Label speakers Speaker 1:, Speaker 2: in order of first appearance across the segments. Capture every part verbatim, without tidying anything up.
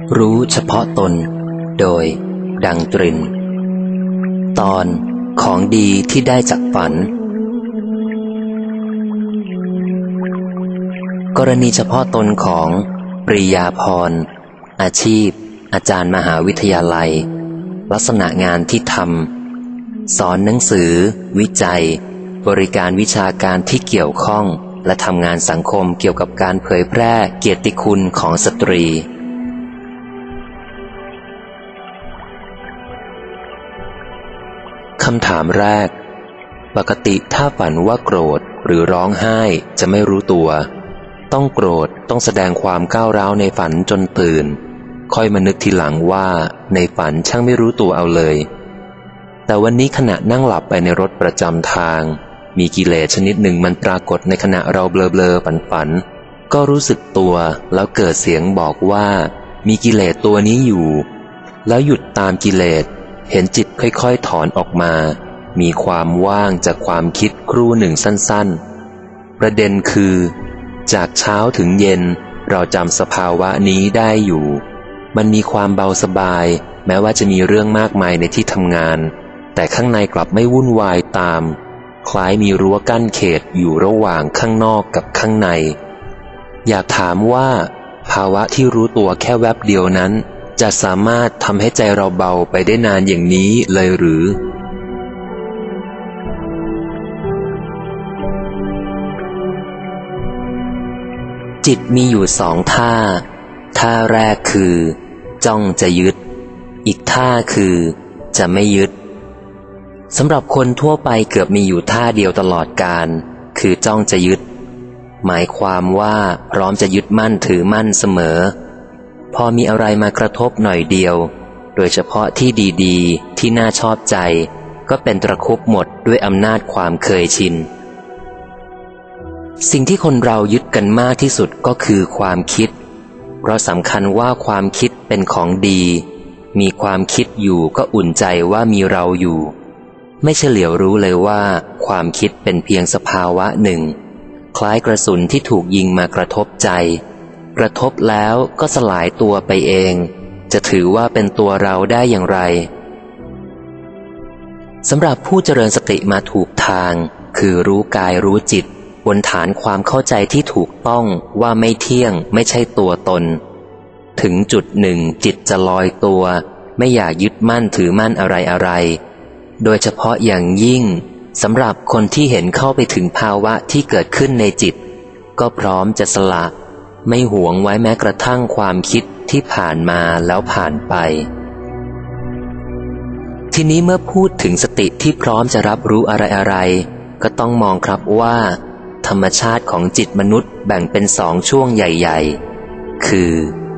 Speaker 1: รู้เฉพาะตนโดยดังตรินตอนของดีที่ได้จากฝันกรณีเฉพาะตนของปรียาพรอาชีพอาจารย์มหาวิทยาลัยลักษณะงานที่ทำสอนหนังสือวิจัยบริการวิชาการที่เกี่ยวข้องและทำงานสังคมเกี่ยวกับการเผยแพร่เกียรติคุณของสตรีคำถามแรกปกติถ้าฝันว่าโกรธหรือร้องไห้จะไม่รู้ตัวต้องโกรธต้องแสดงความก้าวร้าวในฝันจนตื่นค่อยมานึกทีหลังว่าในฝันช่างไม่รู้ตัวเอาเลยแต่วันนี้ขณะนั่งหลับไปในรถประจำทางมีกิเลสชนิดหนึ่งมันปรากฏในขณะเราเบลอๆฝันๆก็รู้สึกตัวแล้วเกิดเสียงบอกว่ามีกิเลสตัวนี้อยู่แล้วหยุดตามกิเลสเห็นจิตค่อยๆถอนออกมามีความว่างจากความคิดครู่หนึ่งสั้นๆประเด็นคือจากเช้าถึงเย็นเราจำสภาวะนี้ได้อยู่มันมีความเบาสบายแม้ว่าจะมีเรื่องมากมายในที่ทำงานแต่ข้างในกลับไม่วุ่นวายตามคล้ายมีรั้วกั้นเขตอยู่ระหว่างข้างนอกกับข้างในอยากถามว่าภาวะที่รู้ตัวแค่แวบเดียวนั้นจะสามารถทำให้ใจเราเบาไปได้นานอย่างนี้เลยหรือจิตมีอยู่สองท่าท่าแรกคือจ้องจะยึดอีกท่าคือจะไม่ยึดสำหรับคนทั่วไปเกือบมีอยู่ท่าเดียวตลอดกาลคือจ้องจะยึดหมายความว่าพร้อมจะยึดมั่นถือมั่นเสมอพอมีอะไรมากระทบหน่อยเดียวโดยเฉพาะที่ดีๆที่น่าชอบใจก็เป็นตะครุบหมดด้วยอำนาจความเคยชินสิ่งที่คนเรายึดกันมากที่สุดก็คือความคิดเพราะสำคัญว่าความคิดเป็นของดีมีความคิดอยู่ก็อุ่นใจว่ามีเราอยู่ไม่เฉลียวรู้เลยว่าความคิดเป็นเพียงสภาวะหนึ่งคล้ายกระสุนที่ถูกยิงมากระทบใจกระทบแล้วก็สลายตัวไปเองจะถือว่าเป็นตัวเราได้อย่างไรสำหรับผู้เจริญสติมาถูกทางคือรู้กายรู้จิตบนฐานความเข้าใจที่ถูกต้องว่าไม่เที่ยงไม่ใช่ตัวตนถึงจุดหนึ่งจิตจะลอยตัวไม่อยากยึดมั่นถือมั่นอะไรอะไรโดยเฉพาะอย่างยิ่งสำหรับคนที่เห็นเข้าไปถึงภาวะที่เกิดขึ้นในจิตก็พร้อมจะสละไม่หวงไว้แม้กระทั่งความคิดที่ผ่านมาแล้วผ่านไปทีนี้เมื่อพูดถึงสติที่พร้อมจะรับรู้อะไรอะไรก็ต้องมองครับว่าธรรมชาติของจิตมนุษย์แบ่งเป็นสองช่วงใหญ่ๆคือ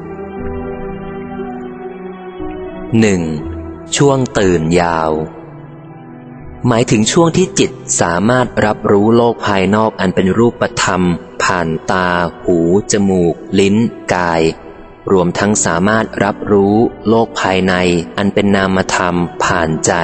Speaker 1: หนึ่งช่วงตื่นยาวหมายถึงช่วงที่จิตสามารถรับรู้โลกภายนอกอันเป็นรูปธรรมผ่านตาหูจมูกลิ้นกายรวมทั้งสามารถรับรู้โลกภายในอันเป็นนามธรรมผ่านใจ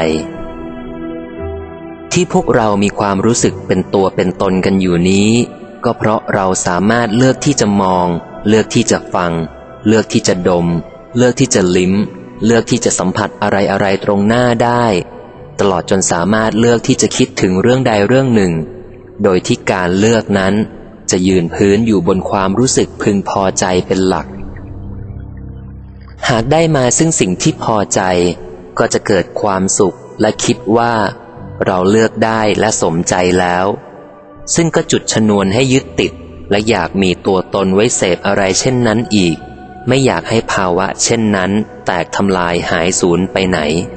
Speaker 1: ที่พวกเรามีความรู้สึกเป็นตัวเป็นตนกันอยู่นี้ก็เพราะเราสามารถเลือกที่จะมองเลือกที่จะฟังเลือกที่จะดมเลือกที่จะลิ้มเลือกที่จะสัมผัสอะไรอะไรตรงหน้าได้ตลอดจนสามารถเลือกที่จะคิดถึงเรื่องใดเรื่องหนึ่งโดยที่การเลือกนั้นจะยืนพื้นอยู่บนความรู้สึกพึงพอใจเป็นหลักหากได้มาซึ่งสิ่งที่พอใจก็จะเกิดความสุขและคิดว่าเราเลือกได้และสมใจแล้วซึ่งก็จุดชนวนให้ยึดติดและอยากมีตัวตนไว้เสพอะไรเช่นนั้นอีกไม่อยากให้ภาวะเช่นนั้นแตกทำลายหายสูญไปไหน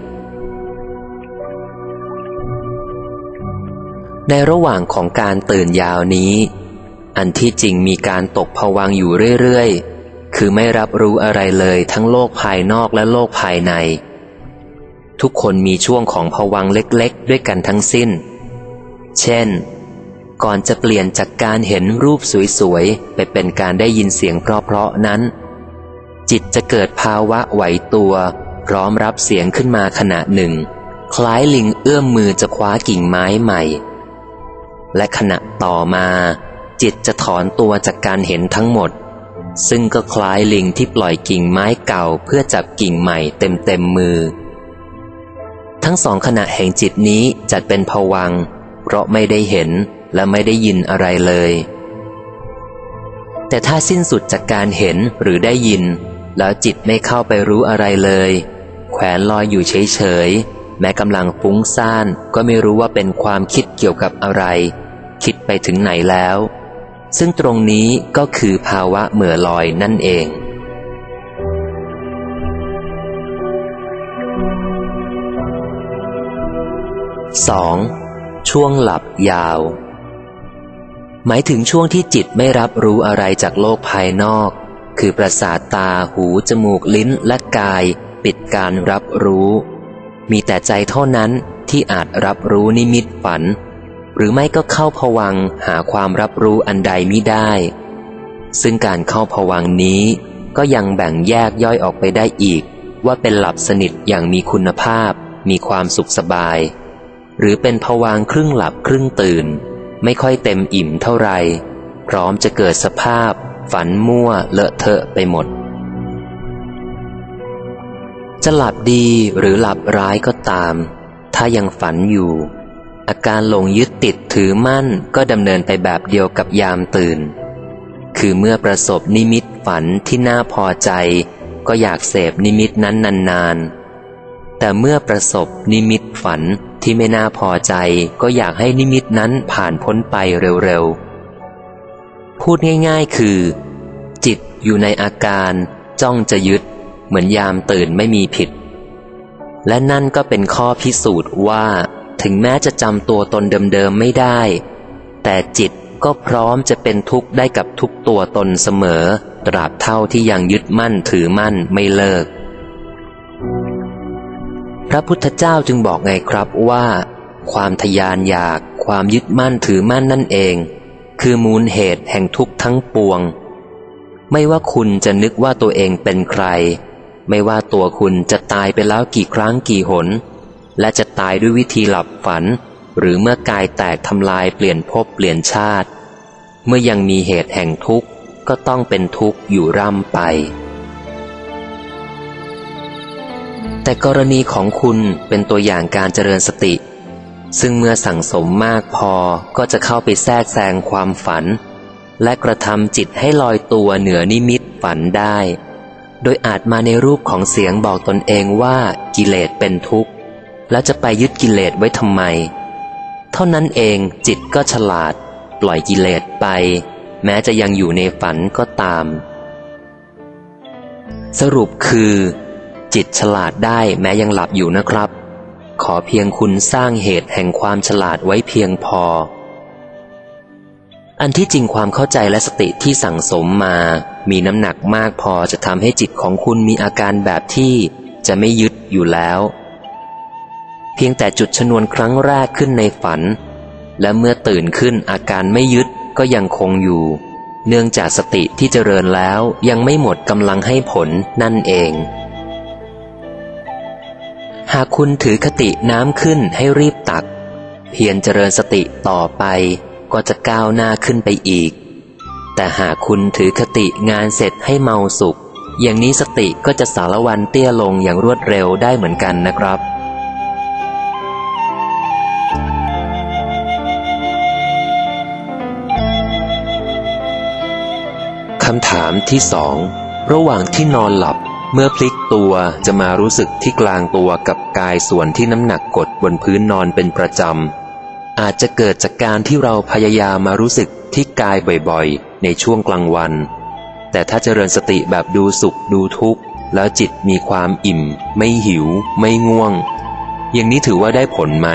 Speaker 1: ในระหว่างของการตื่นยาวนี้อันที่จริงมีการตกภวังค์อยู่เรื่อยๆคือไม่รับรู้อะไรเลยทั้งโลกภายนอกและโลกภายในทุกคนมีช่วงของภวังค์เล็กๆด้วยกันทั้งสิ้นเช่นก่อนจะเปลี่ยนจากการเห็นรูปสวยๆไปเป็นการได้ยินเสียงเพราะๆนั้นจิตจะเกิดภาวะไหวตัวพร้อมรับเสียงขึ้นมาขณะหนึ่งคล้ายลิงเอื้อมมือจะคว้ากิ่งไม้ใหม่และขณะต่อมาจิตจะถอนตัวจากการเห็นทั้งหมดซึ่งก็คล้ายลิงที่ปล่อยกิ่งไม้เก่าเพื่อจับกิ่งใหม่เต็มเต็มมือทั้งสองขณะแห่งจิตนี้จัดเป็นภวังค์เพราะไม่ได้เห็นและไม่ได้ยินอะไรเลยแต่ถ้าสิ้นสุดจากการเห็นหรือได้ยินแล้วจิตไม่เข้าไปรู้อะไรเลยแขวนลอยอยู่เฉยๆแม้กำลังฟุ้งซ่านก็ไม่รู้ว่าเป็นความคิดเกี่ยวกับอะไรคิดไปถึงไหนแล้วซึ่งตรงนี้ก็คือภาวะเหม่อลอยนั่นเองสอง ช่วงหลับยาวหมายถึงช่วงที่จิตไม่รับรู้อะไรจากโลกภายนอกคือประสาทตาหูจมูกลิ้นและกายปิดการรับรู้มีแต่ใจเท่านั้นที่อาจรับรู้นิมิตฝันหรือไม่ก็เข้าภวังค์หาความรับรู้อันใดมิได้ซึ่งการเข้าภวังค์นี้ก็ยังแบ่งแยกย่อยออกไปได้อีกว่าเป็นหลับสนิทอย่างมีคุณภาพมีความสุขสบายหรือเป็นภวังค์ครึ่งหลับครึ่งตื่นไม่ค่อยเต็มอิ่มเท่าไรพร้อมจะเกิดสภาพฝันมั่วเลอะเทอะไปหมดจะหลับดีหรือหลับร้ายก็ตามถ้ายังฝันอยู่อาการหลงยึดติดถือมั่นก็ดำเนินไปแบบเดียวกับยามตื่นคือเมื่อประสบนิมิตฝันที่น่าพอใจก็อยากเสพนิมิตนั้นนานๆแต่เมื่อประสบนิมิตฝันที่ไม่น่าพอใจก็อยากให้นิมิตนั้นผ่านพ้นไปเร็วๆพูดง่ายๆคือจิตอยู่ในอาการจ้องจะยึดเหมือนยามตื่นไม่มีผิดและนั่นก็เป็นข้อพิสูจน์ว่าถึงแม้จะจำตัวตนเดิมๆไม่ได้แต่จิตก็พร้อมจะเป็นทุกข์ได้กับทุกตัวตนเสมอตราบเท่าที่ยังยึดมั่นถือมั่นไม่เลิกพระพุทธเจ้าจึงบอกไงครับว่าความทยานอยากความยึดมั่นถือมั่นนั่นเองคือมูลเหตุแห่งทุกข์ทั้งปวงไม่ว่าคุณจะนึกว่าตัวเองเป็นใครไม่ว่าตัวคุณจะตายไปแล้วกี่ครั้งกี่หนและจะตายด้วยวิธีหลับฝันหรือเมื่อกายแตกทำลายเปลี่ยนภพเปลี่ยนชาติเมื่อยังมีเหตุแห่งทุกข์ก็ต้องเป็นทุกข์อยู่ร่ำไปแต่กรณีของคุณเป็นตัวอย่างการเจริญสติซึ่งเมื่อสั่งสมมากพอก็จะเข้าไปแทรกแซงความฝันและกระทำจิตให้ลอยตัวเหนือนิมิตฝันได้โดยอาจมาในรูปของเสียงบอกตนเองว่ากิเลสเป็นทุกข์แล้วจะไปยึดกิเลสไว้ทำไมเท่านั้นเองจิตก็ฉลาดปล่อยกิเลสไปแม้จะยังอยู่ในฝันก็ตามสรุปคือจิตฉลาดได้แม้ยังหลับอยู่นะครับขอเพียงคุณสร้างเหตุแห่งความฉลาดไว้เพียงพออันที่จริงความเข้าใจและสติที่สั่งสมมามีน้ำหนักมากพอจะทำให้จิตของคุณมีอาการแบบที่จะไม่ยึดอยู่แล้วเพียงแต่จุดชนวนครั้งแรกขึ้นในฝันและเมื่อตื่นขึ้นอาการไม่ยึดก็ยังคงอยู่เนื่องจากสติที่เจริญแล้วยังไม่หมดกำลังให้ผลนั่นเองหากคุณถือคติน้ำขึ้นให้รีบตักเพียรเจริญสติต่อไปก็จะก้าวหน้าขึ้นไปอีกแต่หากคุณถือคติงานเสร็จให้เมาสุขอย่างนี้สติก็จะสารวันเตี้ยลงอย่างรวดเร็วได้เหมือนกันนะครับคำถามที่สองระหว่างที่นอนหลับเมื่อพลิกตัวจะมารู้สึกที่กลางตัวกับกายส่วนที่น้ำหนักกดบนพื้นนอนเป็นประจำอาจจะเกิดจากการที่เราพยายามมารู้สึกที่กายบ่อยๆในช่วงกลางวันแต่ถ้าเจริญสติแบบดูสุขดูทุกข์แล้วจิตมีความอิ่มไม่หิวไม่ง่วงอย่างนี้ถือว่าได้ผลไหม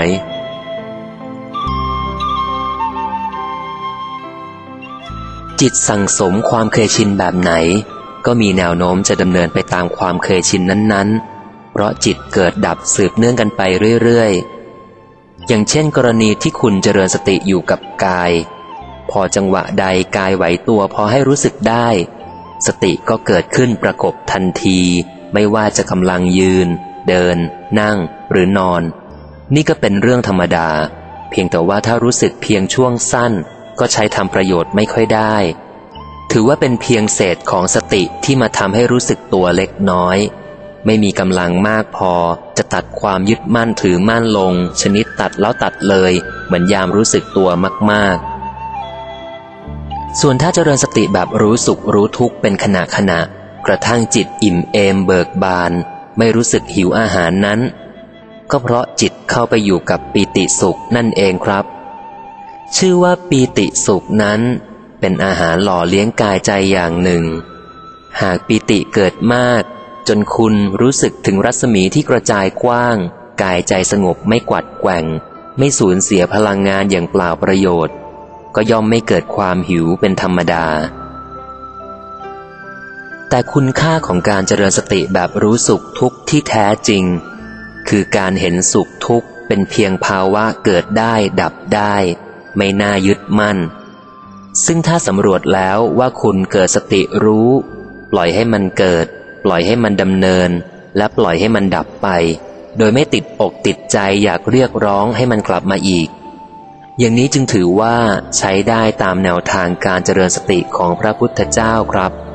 Speaker 1: จิตสั่งสมความเคยชินแบบไหนก็มีแนวโน้มจะดำเนินไปตามความเคยชินนั้นๆเพราะจิตเกิดดับสืบเนื่องกันไปเรื่อยๆอย่างเช่นกรณีที่คุณเจริญสติอยู่กับกายพอจังหวะใดกายไหวตัวพอให้รู้สึกได้สติก็เกิดขึ้นประกบทันทีไม่ว่าจะกำลังยืนเดินนั่งหรือนอนนี่ก็เป็นเรื่องธรรมดาเพียงแต่ว่าถ้ารู้สึกเพียงช่วงสั้นก็ใช้ทำประโยชน์ไม่ค่อยได้ถือว่าเป็นเพียงเศษของสติที่มาทำให้รู้สึกตัวเล็กน้อยไม่มีกำลังมากพอจะตัดความยึดมั่นถือมั่นลงชนิดตัดแล้วตัดเลยเหมือนยามรู้สึกตัวมากๆส่วนถ้าเจริญสติแบบรู้สุขรู้ทุกข์เป็นขณะขณะกระทั่งจิตอิ่มเอมเบิกบานไม่รู้สึกหิวอาหารนั้นก็เพราะจิตเข้าไปอยู่กับปีติสุขนั่นเองครับชื่อว่าปีติสุขนั้นเป็นอาหารหล่อเลี้ยงกายใจอย่างหนึ่งหากปีติเกิดมากจนคุณรู้สึกถึงรัศมีที่กระจายกว้างกายใจสงบไม่กวัดแกว่งไม่สูญเสียพลังงานอย่างเปล่าประโยชน์ก็ย่อมไม่เกิดความหิวเป็นธรรมดาแต่คุณค่าของการเจริญสติแบบรู้สุขทุกข์ที่แท้จริงคือการเห็นสุขทุกข์เป็นเพียงภาวะเกิดได้ดับได้ไม่น่ายึดมั่นซึ่งถ้าสำรวจแล้วว่าคุณเกิดสติรู้ปล่อยให้มันเกิดปล่อยให้มันดำเนินและปล่อยให้มันดับไปโดยไม่ติดอกติดใจอยากเรียกร้องให้มันกลับมาอีกอย่างนี้จึงถือว่าใช้ได้ตามแนวทางการเจริญสติของพระพุทธเจ้าครับ